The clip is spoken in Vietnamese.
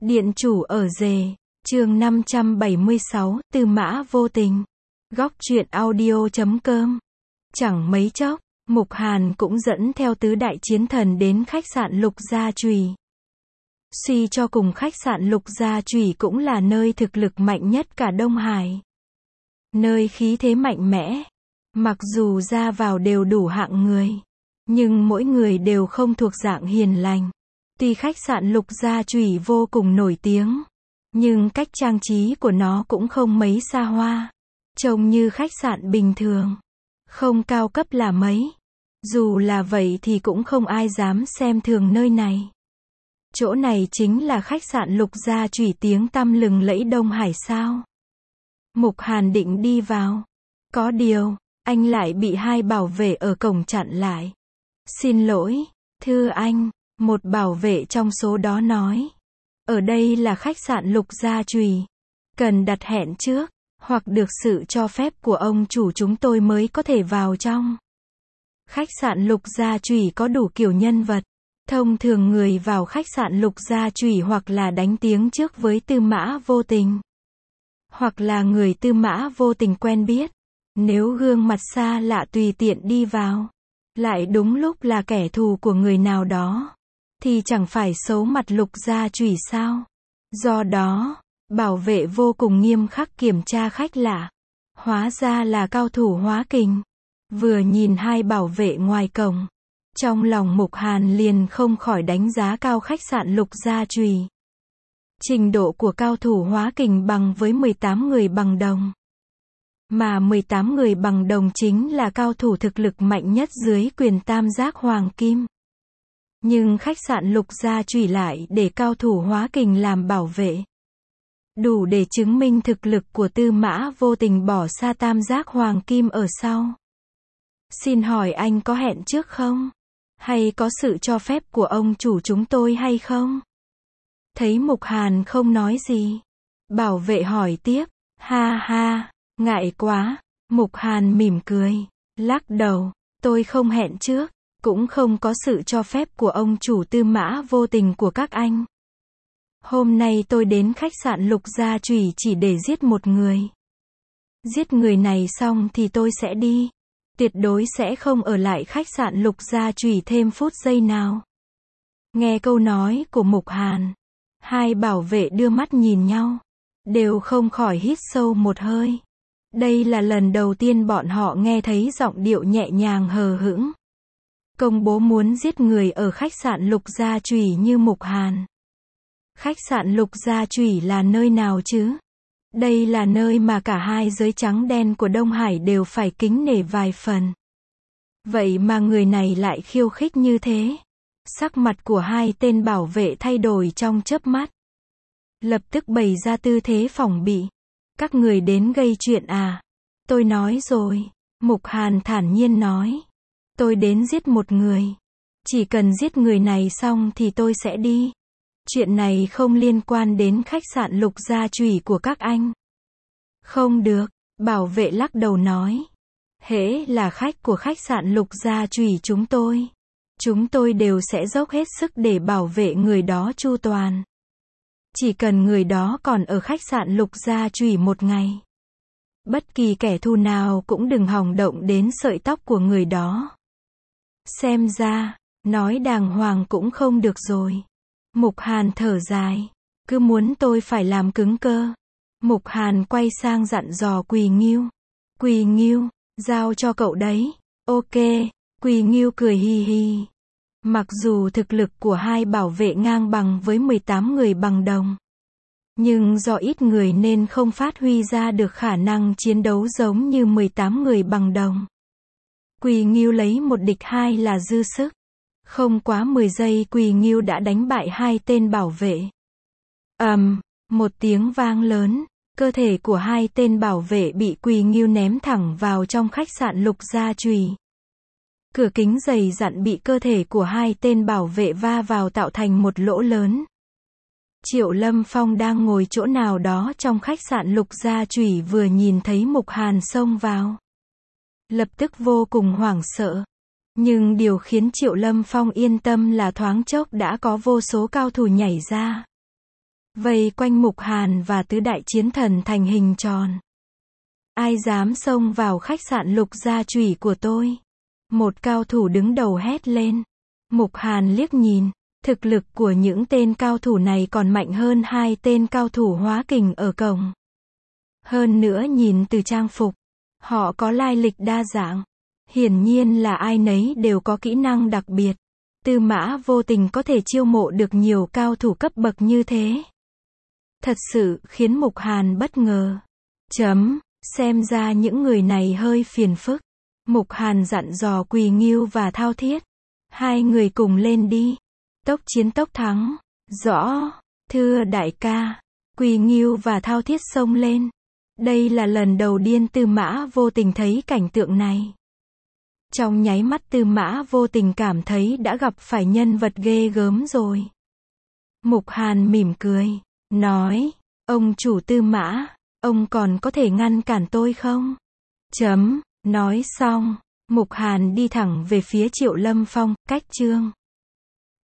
Điện chủ ở rể, chương 576, Tư Mã Vô Tình. Góc truyện audio.com. Chẳng mấy chốc, Mục Hàn cũng dẫn theo tứ đại chiến thần đến khách sạn Lục Gia Chùy. Suy cho cùng khách sạn Lục Gia Chùy cũng là nơi thực lực mạnh nhất cả Đông Hải. Nơi khí thế mạnh mẽ. Mặc dù ra vào đều đủ hạng người, nhưng mỗi người đều không thuộc dạng hiền lành. Tuy khách sạn Lục Gia Chùy vô cùng nổi tiếng, nhưng cách trang trí của nó cũng không mấy xa hoa. Trông như khách sạn bình thường, không cao cấp là mấy. Dù là vậy thì cũng không ai dám xem thường nơi này. Chỗ này chính là khách sạn Lục Gia Chùy tiếng tăm lừng lẫy Đông Hải sao? Mục Hàn định đi vào. Có điều, anh lại bị hai bảo vệ ở cổng chặn lại. Xin lỗi, thưa anh, một bảo vệ trong số đó nói. Ở đây là khách sạn Lục Gia Chùy. Cần đặt hẹn trước, hoặc được sự cho phép của ông chủ chúng tôi mới có thể vào trong. Khách sạn Lục Gia Chùy có đủ kiểu nhân vật. Thông thường người vào khách sạn Lục Gia Chùy hoặc là đánh tiếng trước với Tư Mã Vô Tình, hoặc là người Tư Mã Vô Tình quen biết. Nếu gương mặt xa lạ tùy tiện đi vào, lại đúng lúc là kẻ thù của người nào đó, thì chẳng phải xấu mặt Lục Gia Chùy sao? Do đó, bảo vệ vô cùng nghiêm khắc kiểm tra khách lạ. Hóa ra là cao thủ hóa kình. Vừa nhìn hai bảo vệ ngoài cổng, trong lòng Mục Hàn liền không khỏi đánh giá cao khách sạn Lục Gia Chùy. Trình độ của cao thủ hóa kình bằng với 18 người bằng đồng. Mà 18 người bằng đồng chính là cao thủ thực lực mạnh nhất dưới quyền tam giác hoàng kim. Nhưng khách sạn Lục Gia Chùy lại để cao thủ hóa kình làm bảo vệ. Đủ để chứng minh thực lực của Tư Mã Vô Tình bỏ xa tam giác hoàng kim ở sau. Xin hỏi anh có hẹn trước không? Hay có sự cho phép của ông chủ chúng tôi hay không? Thấy Mục Hàn không nói gì, bảo vệ hỏi tiếp. Ha ha, ngại quá. Mục Hàn mỉm cười, lắc đầu. Tôi không hẹn trước, cũng không có sự cho phép của ông chủ Tư Mã Vô Tình của các anh. Hôm nay tôi đến khách sạn Lục Gia Chùy chỉ để giết một người. Giết người này xong thì tôi sẽ đi. Tuyệt đối sẽ không ở lại khách sạn Lục Gia Chùy thêm phút giây nào. Nghe câu nói của Mục Hàn, hai bảo vệ đưa mắt nhìn nhau, đều không khỏi hít sâu một hơi. Đây là lần đầu tiên bọn họ nghe thấy giọng điệu nhẹ nhàng hờ hững, công bố muốn giết người ở khách sạn Lục Gia Chùy như Mục Hàn. Khách sạn Lục Gia Chùy là nơi nào chứ? Đây là nơi mà cả hai giới trắng đen của Đông Hải đều phải kính nể vài phần. Vậy mà người này lại khiêu khích như thế. Sắc mặt của hai tên bảo vệ thay đổi trong chớp mắt. Lập tức bày ra tư thế phòng bị. Các người đến gây chuyện à? Tôi nói rồi. Mục Hàn thản nhiên nói. Tôi đến giết một người. Chỉ cần giết người này xong thì tôi sẽ đi. Chuyện này không liên quan đến khách sạn Lục Gia Chùy của các anh. Không được, bảo vệ lắc đầu nói. Hễ là khách của khách sạn Lục Gia Chùy chúng tôi đều sẽ dốc hết sức để bảo vệ người đó chu toàn. Chỉ cần người đó còn ở khách sạn Lục Gia Chùy một ngày, bất kỳ kẻ thù nào cũng đừng hòng động đến sợi tóc của người đó. Xem ra, nói đàng hoàng cũng không được rồi. Mục Hàn thở dài. Cứ muốn tôi phải làm cứng cơ. Mục Hàn quay sang dặn dò Quỳ Ngưu. Quỳ Ngưu, giao cho cậu đấy. Ok. Quỳ Ngưu cười hi hi. Mặc dù thực lực của hai bảo vệ ngang bằng với 18 người bằng đồng, nhưng do ít người nên không phát huy ra được khả năng chiến đấu giống như 18 người bằng đồng. Quỳ Ngưu lấy một địch hai là dư sức. Không quá 10 giây Quỳ Ngưu đã đánh bại hai tên bảo vệ. Một tiếng vang lớn, cơ thể của hai tên bảo vệ bị Quỳ Ngưu ném thẳng vào trong khách sạn Lục Gia Chùy. Cửa kính dày dặn bị cơ thể của hai tên bảo vệ va vào tạo thành một lỗ lớn. Triệu Lâm Phong đang ngồi chỗ nào đó trong khách sạn Lục Gia Chùy vừa nhìn thấy Mục Hàn xông vào, lập tức vô cùng hoảng sợ. Nhưng điều khiến Triệu Lâm Phong yên tâm là thoáng chốc đã có vô số cao thủ nhảy ra. vây quanh Mục Hàn và tứ đại chiến thần thành hình tròn. Ai dám xông vào khách sạn Lục Gia Chủy của tôi? Một cao thủ đứng đầu hét lên. Mục Hàn liếc nhìn, thực lực của những tên cao thủ này còn mạnh hơn hai tên cao thủ hóa kình ở cổng. Hơn nữa nhìn từ trang phục, họ có lai lịch đa dạng. Hiển nhiên là ai nấy đều có kỹ năng đặc biệt. Tư Mã Vô Tình có thể chiêu mộ được nhiều cao thủ cấp bậc như thế. Thật sự khiến Mục Hàn bất ngờ. Xem ra những người này hơi phiền phức. Mục Hàn dặn dò Quỳ Ngưu và Thao Thiết. Hai người cùng lên đi. Tốc chiến tốc thắng. Rõ. Thưa đại ca. Quỳ Ngưu và Thao Thiết xông lên. Đây là lần đầu tiên Tư Mã Vô Tình thấy cảnh tượng này. Trong nháy mắt Tư Mã Vô Tình cảm thấy đã gặp phải nhân vật ghê gớm rồi. Mục Hàn mỉm cười, nói, ông chủ Tư Mã, ông còn có thể ngăn cản tôi không? Nói xong, Mục Hàn đi thẳng về phía Triệu Lâm Phong, cách Trương